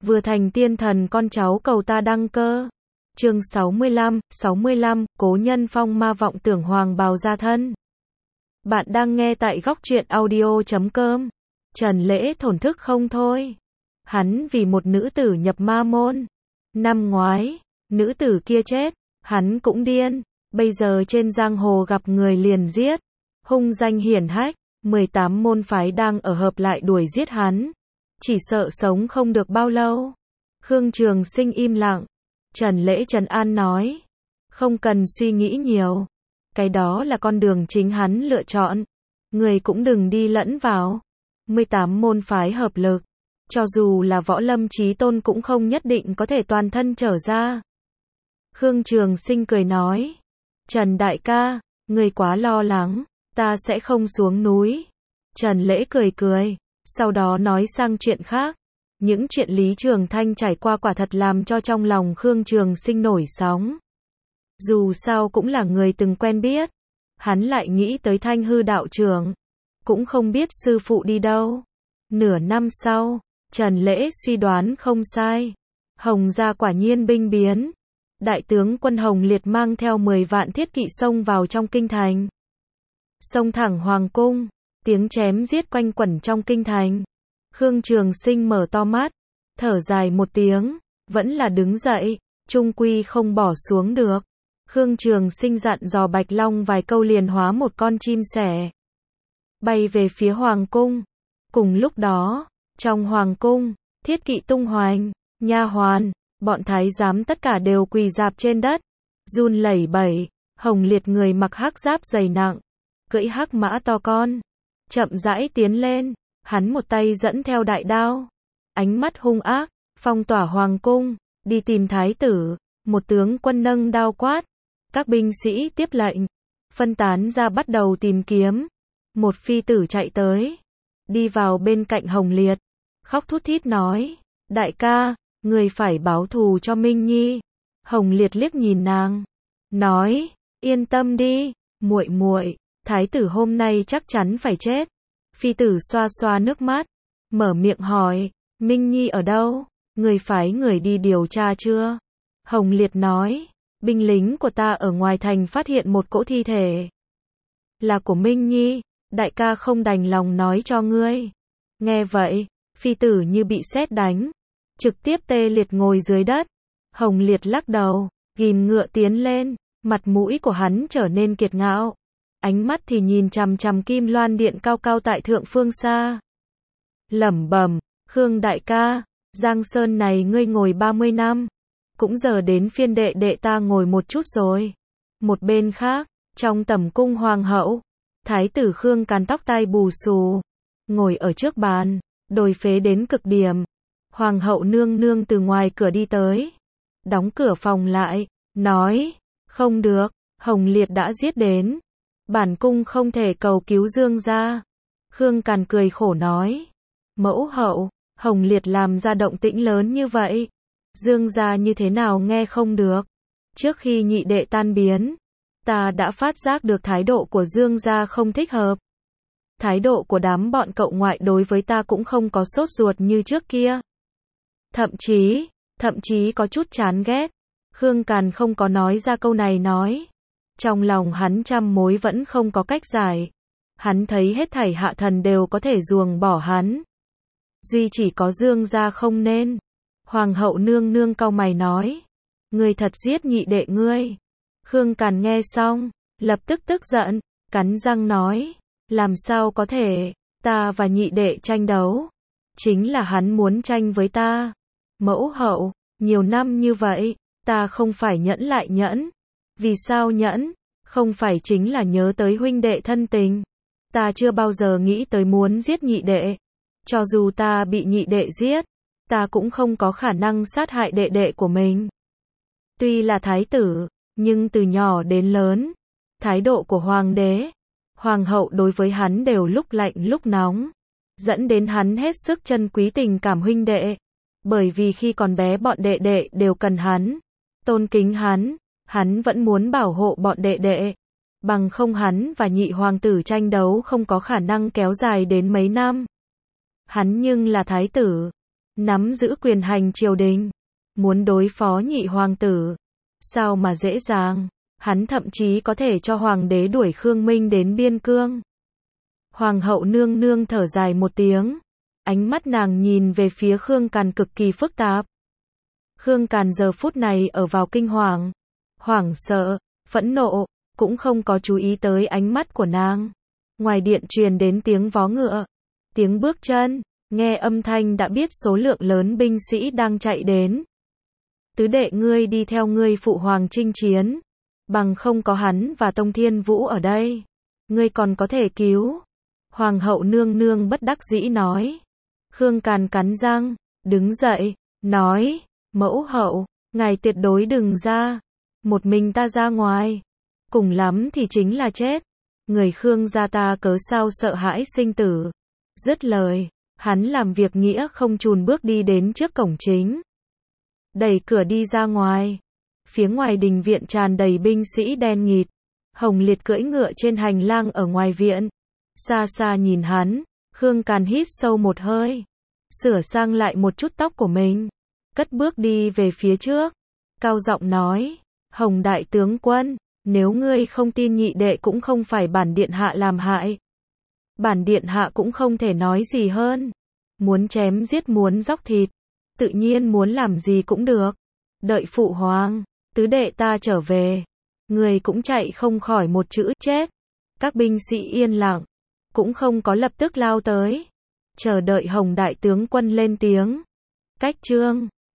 vừa thành tiên thần con cháu cầu ta đăng cơ. Chương 65, cố nhân phong ma vọng tưởng hoàng bào gia thân. Bạn đang nghe tại góc truyện audio.com. Trần Lễ thổn thức không thôi. Hắn vì một nữ tử nhập ma môn. Năm ngoái, nữ tử kia chết, hắn cũng điên. Bây giờ trên giang hồ gặp người liền giết. Hung danh hiển hách, 18 môn phái đang ở hợp lại đuổi giết hắn. Chỉ sợ sống không được bao lâu. Khương Trường Sinh im lặng. Trần Lễ trấn an nói. Không cần suy nghĩ nhiều. Cái đó là con đường chính hắn lựa chọn. Người cũng đừng đi lẫn vào. 18 môn phái hợp lực. Cho dù là võ lâm chí tôn cũng không nhất định có thể toàn thân trở ra. Khương Trường Sinh cười nói. Trần đại ca, người quá lo lắng. Ta sẽ không xuống núi. Trần Lễ cười cười. Sau đó nói sang chuyện khác. Những chuyện Lý Trường Thanh trải qua quả thật làm cho trong lòng Khương Trường Sinh nổi sóng. Dù sao cũng là người từng quen biết. Hắn lại nghĩ tới Thanh Hư đạo trưởng. Cũng không biết sư phụ đi đâu. Nửa năm sau, Trần Lễ suy đoán không sai. Hồng gia quả nhiên binh biến. Đại tướng quân Hồng Liệt mang theo 10 vạn thiết kỵ xông vào trong kinh thành. Xông thẳng hoàng cung. Tiếng chém giết quanh quẩn trong kinh thành. Khương Trường Sinh mở to mắt, thở dài một tiếng, vẫn là đứng dậy, chung quy không bỏ xuống được. Khương Trường Sinh dặn dò Bạch Long vài câu liền hóa một con chim sẻ, bay về phía hoàng cung. Cùng lúc đó, trong hoàng cung, thiết kỵ tung hoành, nha hoàn, bọn thái giám tất cả đều quỳ rạp trên đất, run lẩy bẩy. Hồng Liệt người mặc hắc giáp dày nặng, cưỡi hắc mã to con, chậm rãi tiến lên. Hắn một tay dẫn theo đại đao, ánh mắt hung ác, phong tỏa hoàng cung, đi tìm thái tử. Một tướng quân nâng đao quát, các binh sĩ tiếp lệnh, phân tán ra bắt đầu tìm kiếm. Một phi tử chạy tới, đi vào bên cạnh Hồng Liệt, khóc thút thít nói, đại ca, người phải báo thù cho Minh Nhi. Hồng Liệt liếc nhìn nàng, nói, yên tâm đi, muội muội, thái tử hôm nay chắc chắn phải chết. Phi tử xoa xoa nước mắt, mở miệng hỏi, Minh Nhi ở đâu? Người phái người đi điều tra chưa? Hồng Liệt nói, binh lính của ta ở ngoài thành phát hiện một cỗ thi thể. Là của Minh Nhi, đại ca không đành lòng nói cho ngươi. Nghe vậy, phi tử như bị sét đánh, trực tiếp tê liệt ngồi dưới đất. Hồng Liệt lắc đầu, ghim ngựa tiến lên, mặt mũi của hắn trở nên kiệt ngạo. Ánh mắt thì nhìn chằm chằm Kim Loan điện cao cao tại thượng phương xa. Lẩm bẩm, Khương đại ca, Giang Sơn này ngươi ngồi 30 năm, cũng giờ đến phiên đệ đệ ta ngồi một chút rồi. Một bên khác, trong tẩm cung hoàng hậu, thái tử Khương Càn tóc tai bù xù, ngồi ở trước bàn, đồi phế đến cực điểm. Hoàng hậu nương nương từ ngoài cửa đi tới, đóng cửa phòng lại, nói, không được, Hồng Liệt đã giết đến. Bản cung không thể cầu cứu Dương gia. Khương Càn cười khổ nói. Mẫu hậu, Hồng Liệt làm ra động tĩnh lớn như vậy. Dương gia như thế nào nghe không được. Trước khi nhị đệ tan biến, ta đã phát giác được thái độ của Dương gia không thích hợp. Thái độ của đám bọn cậu ngoại đối với ta cũng không có sốt ruột như trước kia. Thậm chí có chút chán ghét. Khương Càn không có nói ra câu này nói. Trong lòng hắn trăm mối vẫn không có cách giải. Hắn thấy hết thảy hạ thần đều có thể ruồng bỏ hắn. Duy chỉ có Dương gia không nên. Hoàng hậu nương nương cau mày nói. Ngươi thật giết nhị đệ ngươi. Khương Càn nghe xong, lập tức tức giận, cắn răng nói. Làm sao có thể, ta và nhị đệ tranh đấu. Chính là hắn muốn tranh với ta. Mẫu hậu, nhiều năm như vậy, ta không phải nhẫn lại nhẫn. Vì sao nhẫn? Không phải chính là nhớ tới huynh đệ thân tình. Ta chưa bao giờ nghĩ tới muốn giết nhị đệ. Cho dù ta bị nhị đệ giết, ta cũng không có khả năng sát hại đệ đệ của mình. Tuy là thái tử, nhưng từ nhỏ đến lớn, thái độ của hoàng đế, hoàng hậu đối với hắn đều lúc lạnh lúc nóng, dẫn đến hắn hết sức trân quý tình cảm huynh đệ. Bởi vì khi còn bé bọn đệ đệ đều cần hắn, tôn kính hắn vẫn muốn bảo hộ bọn đệ đệ. Bằng không hắn và nhị hoàng tử tranh đấu không có khả năng kéo dài đến mấy năm. Hắn nhưng là thái tử, nắm giữ quyền hành triều đình, muốn đối phó nhị hoàng tử. Sao mà dễ dàng, hắn thậm chí có thể cho hoàng đế đuổi Khương Minh đến biên cương. Hoàng hậu nương nương thở dài một tiếng, ánh mắt nàng nhìn về phía Khương Càn cực kỳ phức tạp. Khương Càn giờ phút này ở vào kinh hoàng, hoảng sợ, phẫn nộ, cũng không có chú ý tới ánh mắt của nàng. Ngoài điện truyền đến tiếng vó ngựa, tiếng bước chân, nghe âm thanh đã biết số lượng lớn binh sĩ đang chạy đến. Tứ đệ ngươi đi theo ngươi phụ hoàng chinh chiến, bằng không có hắn và Tông Thiên Vũ ở đây, ngươi còn có thể cứu. Hoàng hậu nương nương bất đắc dĩ nói. Khương Càn cắn răng, đứng dậy, nói, mẫu hậu, ngài tuyệt đối đừng ra, một mình ta ra ngoài, cùng lắm thì chính là chết. Người Khương gia ta cớ sao sợ hãi sinh tử. Dứt lời, hắn làm việc nghĩa không chùn bước đi đến trước cổng chính, đẩy cửa đi ra ngoài. Phía ngoài đình viện tràn đầy binh sĩ đen nghịt. Hồng Liệt cưỡi ngựa trên hành lang ở ngoài viện. Xa xa nhìn hắn, Khương Càn hít sâu một hơi, sửa sang lại một chút tóc của mình, cất bước đi về phía trước, cao giọng nói, Hồng đại tướng quân, nếu ngươi không tin nhị đệ cũng không phải bản điện hạ làm hại, bản điện hạ cũng không thể nói gì hơn. Muốn chém giết muốn dóc thịt, tự nhiên muốn làm gì cũng được. Đợi phụ hoàng, tứ đệ ta trở về, người cũng chạy không khỏi một chữ chết. Các binh sĩ yên lặng, cũng không có lập tức lao tới, chờ đợi Hồng đại tướng quân lên tiếng. Cách chương